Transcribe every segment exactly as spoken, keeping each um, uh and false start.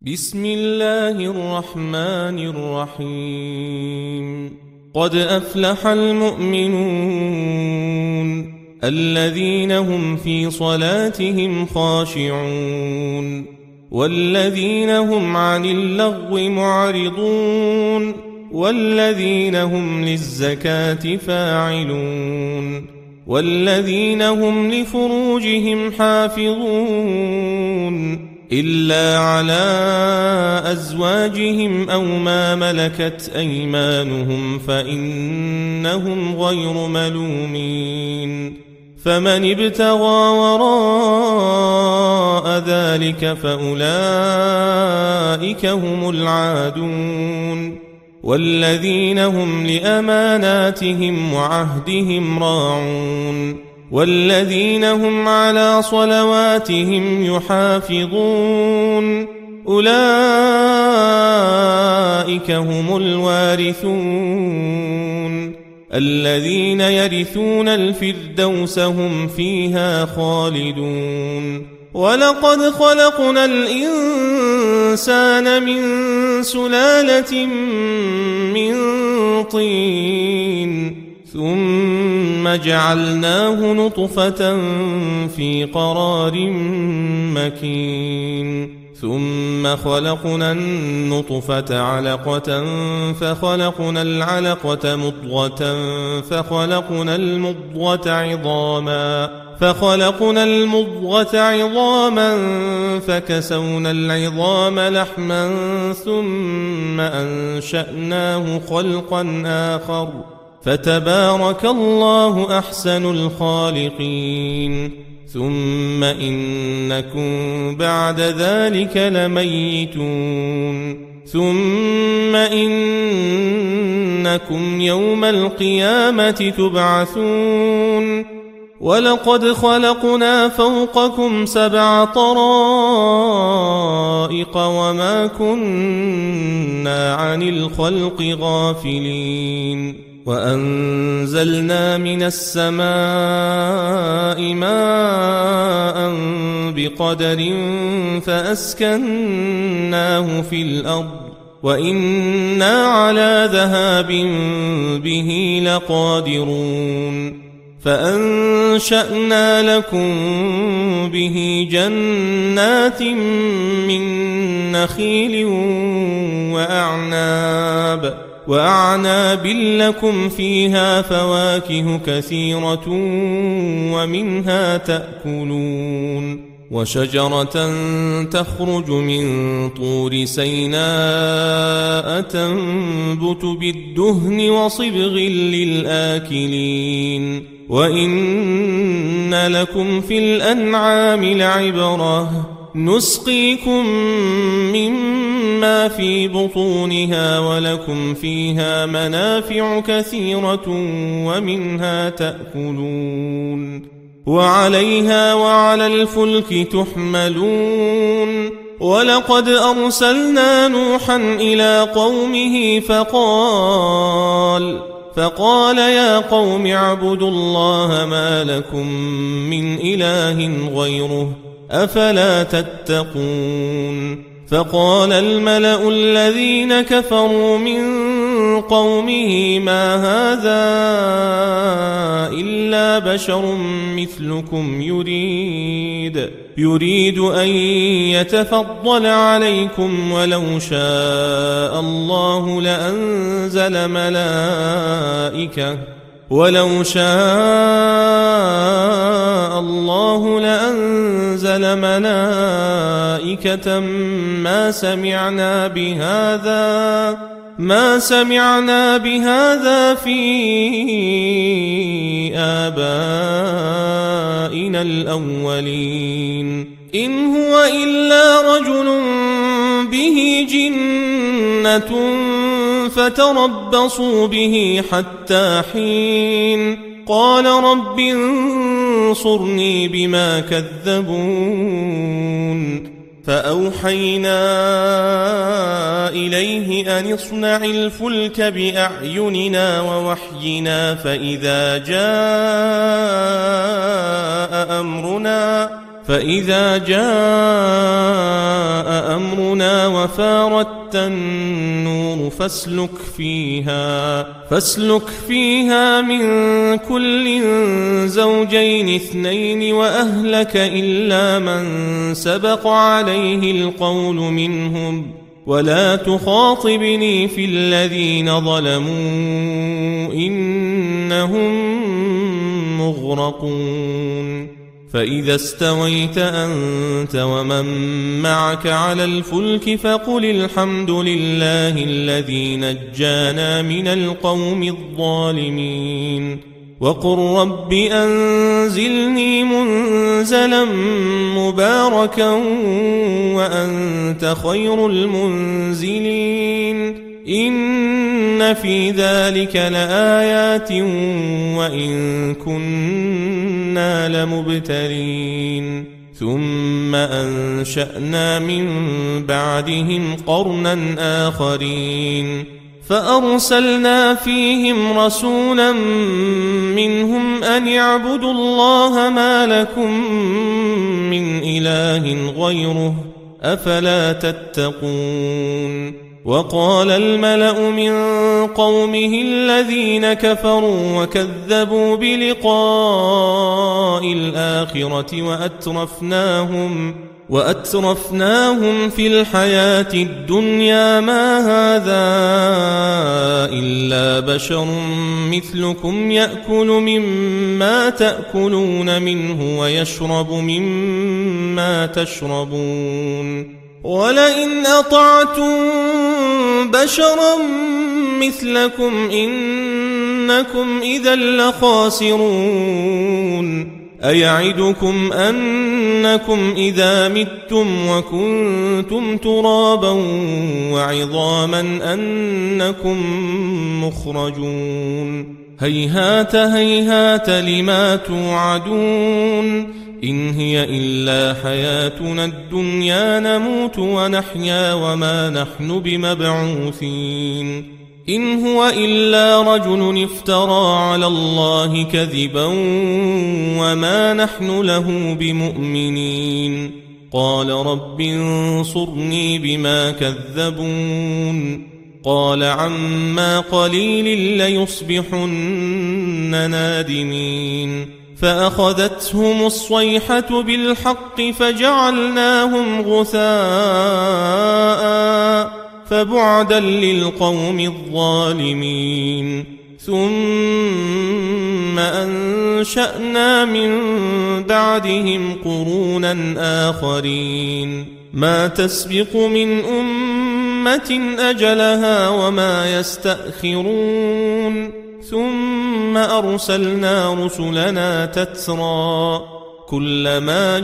بسم الله الرحمن الرحيم قد أفلح المؤمنون الذين هم في صلاتهم خاشعون والذين هم عن اللغو معرضون والذين هم للزكاة فاعلون والذين هم لفروجهم حافظون إلا على أزواجهم أو ما ملكت أيمانهم فإنهم غير ملومين فمن ابتغى وراء ذلك فأولئك هم العادون والذين هم لأماناتهم وعهدهم راعون والذين هم على صلواتهم يحافظون أولئك هم الوارثون الذين يرثون الفردوس هم فيها خالدون ولقد خلقنا الإنسان من سلالة من طين ثم جعلناه نطفة في قرار مكين ثم خلقنا النطفة علقة فخلقنا العلقة مضغة فخلقنا المضغة عظاما فخلقنا المضغة عظاما فكسونا العظام لحما ثم أنشأناه خلقا آخر فتبارك الله أحسن الخالقين ثم إنكم بعد ذلك لميتون ثم إنكم يوم القيامة تبعثون ولقد خلقنا فوقكم سبع طرائق وما كنا عن الخلق غافلين وأنزلنا من السماء ماء بقدر فأسكناه في الأرض وإنا على ذهاب به لقادرون فأنشأنا لكم به جنات من نخيل وأعناب وأعناب لكم فيها فواكه كثيرة ومنها تأكلون وشجرة تخرج من طور سيناء تنبت بالدهن وصبغ للآكلين وإن لكم في الأنعام لعبرة نسقيكم مما في بطونها ولكم فيها منافع كثيرة ومنها تأكلون وعليها وعلى الفلك تحملون ولقد أرسلنا نوحا إلى قومه فقال فقال يا قوم اعبدوا الله ما لكم من إله غيره أفلا تتقون فقال الملأ الذين كفروا من قومه ما هذا إلا بشر مثلكم يريد يريد أن يتفضل عليكم ولو شاء الله لأنزل ملائكة ولو شاء الله لأنزل ملائكة ما سمعنا بهذا ما سمعنا بهذا في آبائنا الأولين إن هو إلا رجل به جنة فتربصوا به حتى حين قال رب انصرني بما كذبون فأوحينا إليه أن اصنع الفلك بأعيننا ووحينا فإذا جاء أمرنا فإذا جاء أمرنا وفارت النور فاسلك فيها فاسلك فيها من كل زوجين اثنين وأهلك إلا من سبق عليه القول منهم ولا تخاطبني في الذين ظلموا إنهم مغرقون فإذا استويت أنت ومن معك على الفلك فقل الحمد لله الذي نجانا من القوم الظالمين وقل رب أنزلني منزلا مباركا وأنت خير المنزلين إن في ذلك لآيات وإن كنا لمبتلين ثم أنشأنا من بعدهم قرنا آخرين فأرسلنا فيهم رسولا منهم أن اعبدوا الله ما لكم من إله غيره أفلا تتقون وقال الملأ من قومه الذين كفروا وكذبوا بلقاء الآخرة وأترفناهم وأترفناهم في الحياة الدنيا ما هذا إلا بشر مثلكم يأكل مما تأكلون منه ويشرب مما تشربون ولئن أطعتم بشرا مثلكم إنكم إذا لخاسرون أيعدكم أنكم إذا متم وكنتم ترابا وعظاما أنكم مخرجون هيهات هيهات لما توعدون إن هي إلا حياتنا الدنيا نموت ونحيا وما نحن بمبعوثين إن هو إلا رجل افترى على الله كذبا وما نحن له بمؤمنين قال رب انصرني بما كذبون قال عما قليل ليصبحن نادمين فأخذتهم الصيحة بالحق فجعلناهم غثاء فبعدا للقوم الظالمين ثم أنشأنا من بعدهم قرونا آخرين ما تسبق من أمة أجلها وما يستأخرون ثم أرسلنا رسلنا تترى كلما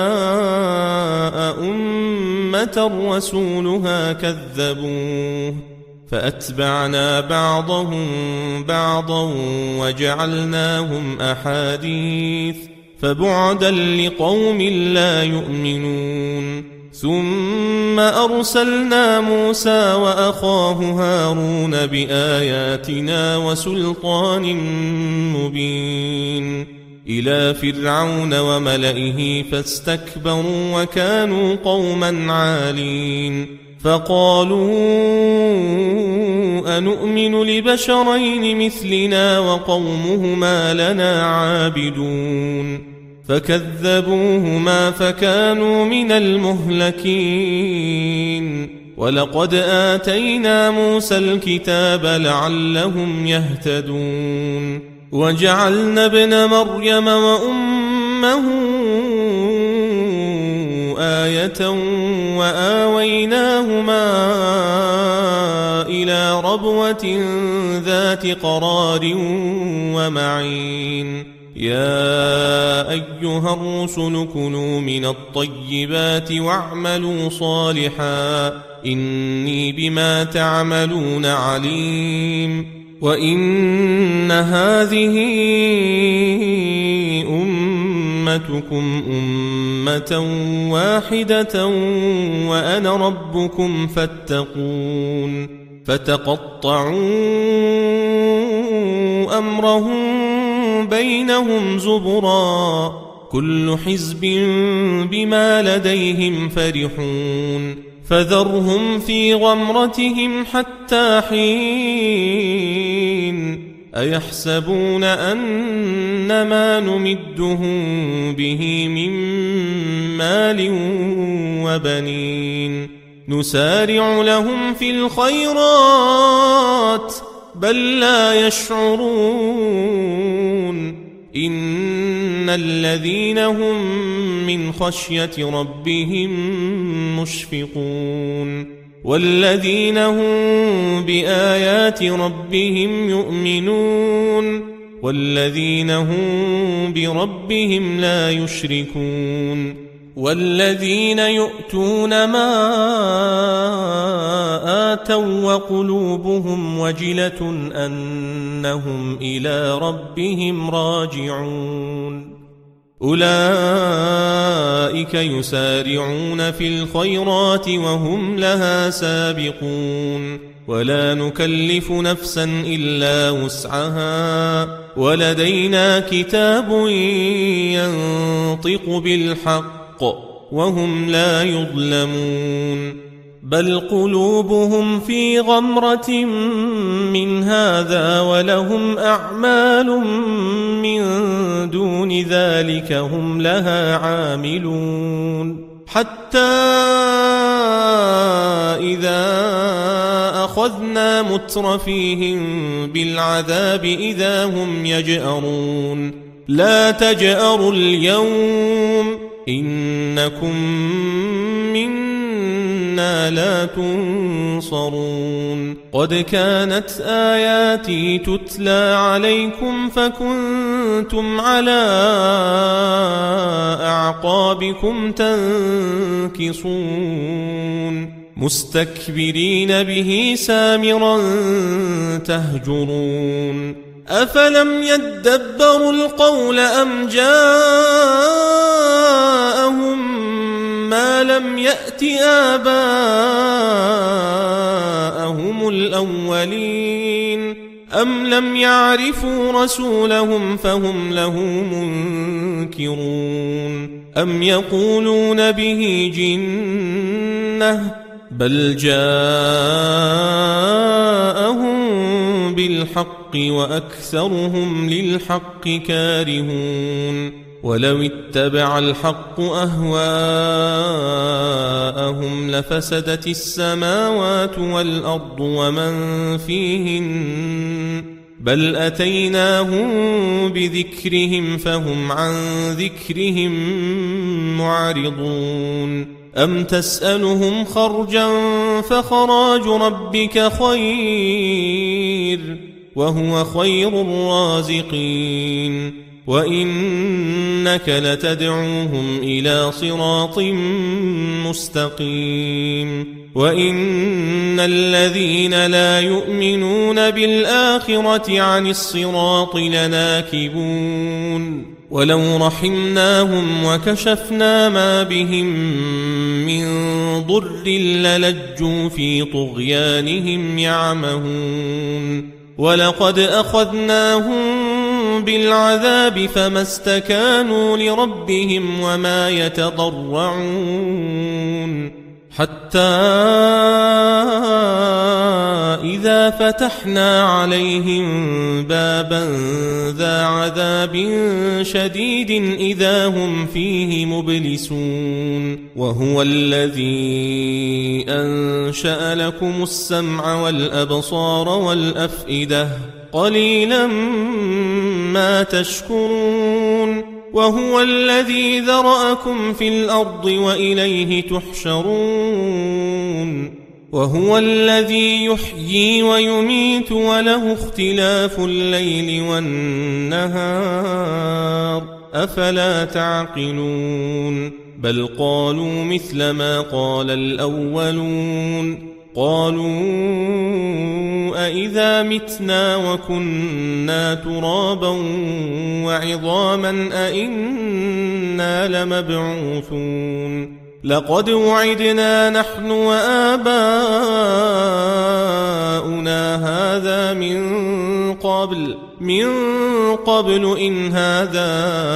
جاء أمة رسولها كذبوه فأتبعنا بعضهم بعضا وجعلناهم أحاديث فبعدا لقوم لا يؤمنون ثم أرسلنا موسى وأخاه هارون بآياتنا وسلطان مبين إلى فرعون وملئه فاستكبروا وكانوا قوما عالين فقالوا أنؤمن لبشرين مثلنا وقومهما لنا عابدون فكذبوهما فكانوا من المهلكين ولقد آتينا موسى الكتاب لعلهم يهتدون وجعلنا ابن مريم وأمه آية وآويناهما إلى ربوة ذات قرار ومعين يا أيها الرسل كلوا من الطيبات واعملوا صالحا إني بما تعملون عليم وإن هذه أمتكم أمة واحدة وأنا ربكم فاتقون فتقطعوا أمرهم بينهم زبرا كل حزب بما لديهم فرحون فذرهم في غمرتهم حتى حين أيحسبون أن ما نمدهم به من مال وبنين نسارع لهم في الخيرات بل لا يشعرون إن الذين هم من خشية ربهم مشفقون والذين هم بآيات ربهم يؤمنون والذين هم بربهم لا يشركون والذين يؤتون ما آتوا وقلوبهم وجلة أنهم إلى ربهم راجعون أولئك يسارعون في الخيرات وهم لها سابقون ولا نكلف نفسا إلا وسعها ولدينا كتاب ينطق بالحق وهم لا يظلمون بل قلوبهم في غمرة من هذا ولهم أعمال من دون ذلك هم لها عاملون حتى إذا أخذنا مترفيهم بالعذاب إذا هم يجأرون لا تجأروا اليوم إنكم منا لا تنصرون قد كانت آياتي تتلى عليكم فكنتم على أعقابكم تنكصون مستكبرين به سامرا تهجرون أفلم يدبروا القول أم جاءهم ما لم يأت آباءهم الأولين أم لم يعرفوا رسولهم فهم له منكرون أم يقولون به جنة بل جاءهم بالحق وأكثرهم للحق كارهون ولو اتبع الحق أهواءهم لفسدت السماوات والأرض ومن فيهن بل أتيناهم بذكرهم فهم عن ذكرهم معرضون أم تسألهم خرجا فخراج ربك خير وهو خير الرازقين وإنك لتدعوهم إلى صراط مستقيم وإن الذين لا يؤمنون بالآخرة عن الصراط لناكبون ولو رحمناهم وكشفنا ما بهم من ضر للجوا في طغيانهم يعمهون ولقد أخذناهم بالعذاب فما استكانوا لربهم وما يتضرعون حتى إذا فتحنا عليهم بابا ذا عذاب شديد إذا هم فيه مبلسون وهو الذي أنشأ لكم السمع والأبصار والأفئدة قليلا ما تشكرون وهو الذي ذرأكم في الأرض وإليه تحشرون وهو الذي يحيي ويميت وله اختلاف الليل والنهار أفلا تعقلون بل قالوا مثل ما قال الأولون قالوا أإذا متنا وكنا ترابا وعظاما أإنا لمبعوثون لقد وعدنا نحن وآباؤنا هذا من قبل من قبل إن هذا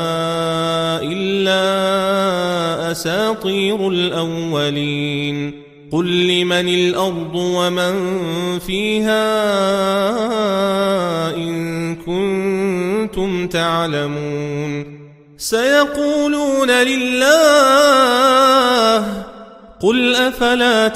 إلا أساطير الأولين قل لمن الأرض ومن فيها إن كنتم تعلمون سيقولون لله قل أفلا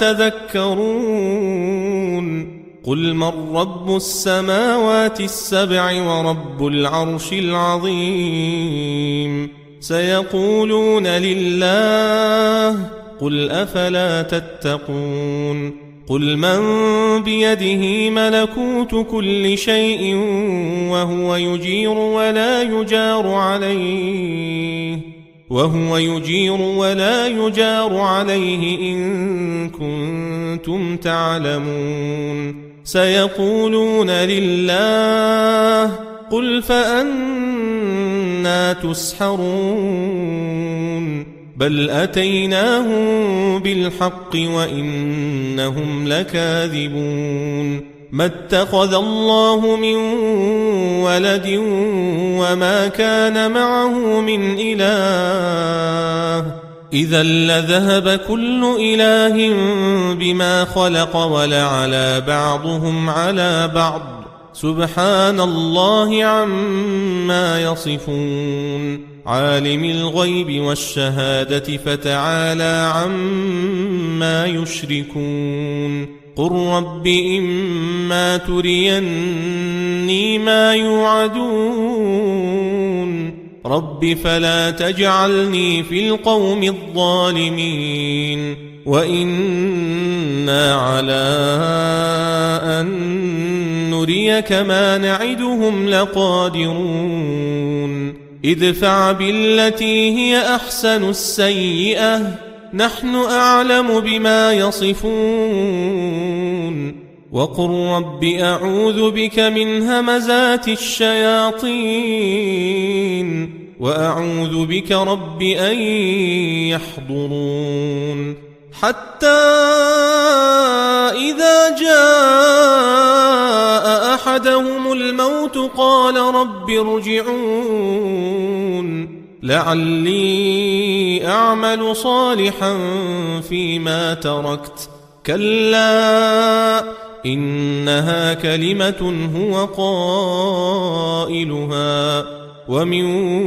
تذكرون قل من رب السماوات السبع ورب العرش العظيم سيقولون لله قل أفلا تتقون قل من بيده ملكوت كل شيء وهو يجير ولا يجار عليه وهو يجير ولا يجار عليه إن كنتم تعلمون سيقولون لله قل فأنى تسحرون بل أتيناهم بالحق وإنهم لكاذبون ما اتخذ الله من ولد وما كان معه من إله إذا لذهب كل إله بما خلق ولعلى بعضهم على بعض سبحان الله عما يصفون عالم الغيب والشهادة فتعالى عما يشركون قل رب إما تريني ما يوعدون رب فلا تجعلني في القوم الظالمين وإنا على أن نريك ما نعدهم لقادرون ادفع بالتي هي أحسن السيئة نحن أعلم بما يصفون وقل رب أعوذ بك من همزات الشياطين وأعوذ بك رب أن يحضرون حتى إذا جاء أحدهم الموت قال رب ارجعون لعلي أعمل صالحا فيما تركت كلا إنها كلمة هو قائلها ومن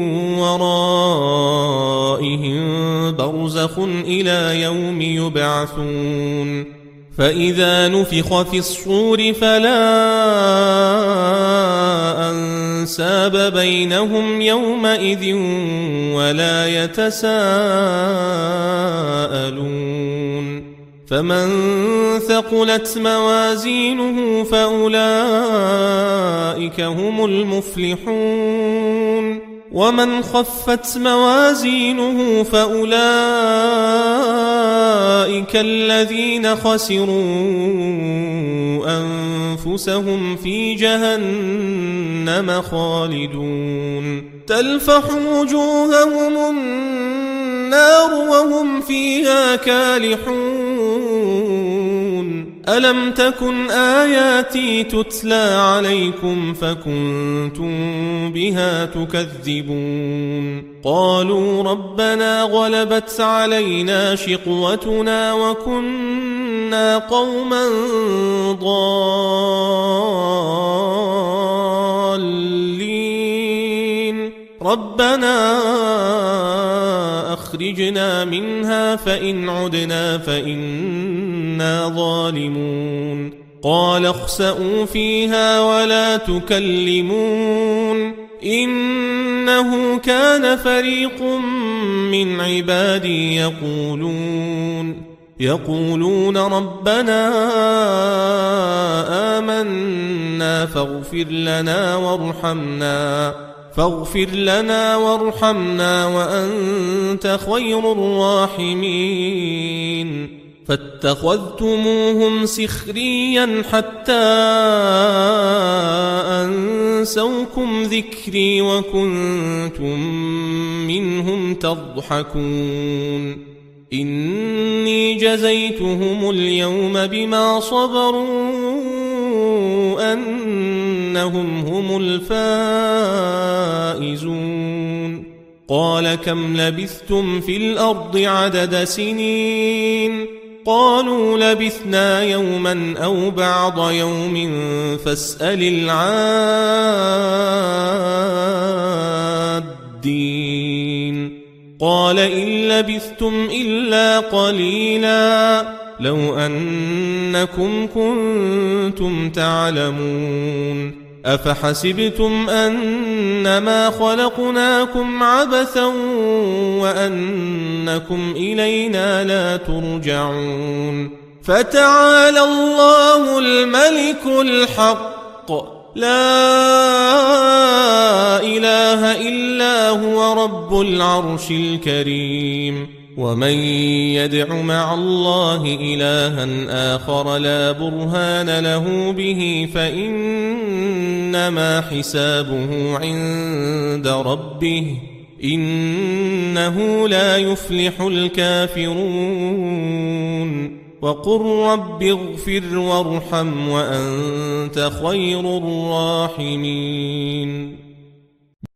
ورائهم برزخ إلى يوم يبعثون فإذا نفخ في الصور فلا أنساب بينهم يومئذ ولا يتساءلون فمن ثقلت موازينه فأولئك هم المفلحون ومن خفت موازينه فأولئك الذين خسروا أنفسهم في جهنم خالدون تلفح وجوههم النار وهم فيها كالحون ألم تكن آياتي تتلى عليكم فكنتم بها تكذبون قالوا ربنا غلبت علينا شقوتنا وكنا قوما ضالين ربنا أخرجنا منها فإن عدنا فإنا ظالمون قال اخسئوا فيها ولا تكلمون إنه كان فريق من عبادي يقولون يقولون ربنا آمنا فاغفر لنا وارحمنا فاغفر لنا وارحمنا وأنت خير الراحمين فاتخذتموهم سخريا حتى أنسوكم ذكري وكنتم منهم تضحكون إني جزيتهم اليوم بما صبروا أن إنهم هم الفائزون قال كم لبثتم في الأرض عدد سنين قالوا لبثنا يوما أو بعض يوم فاسأل العادين قال إن لبثتم إلا قليلا لو أنكم كنتم تعلمون أفحسبتم أنما خلقناكم عبثا وأنكم إلينا لا ترجعون فتعالى الله الملك الحق لا إله إلا هو رب العرش الكريم ومن يدع مع الله إلها آخر لا برهان له به فإنما حسابه عند ربه إنه لا يفلح الكافرون وقل رب اغفر وارحم وأنت خير الراحمين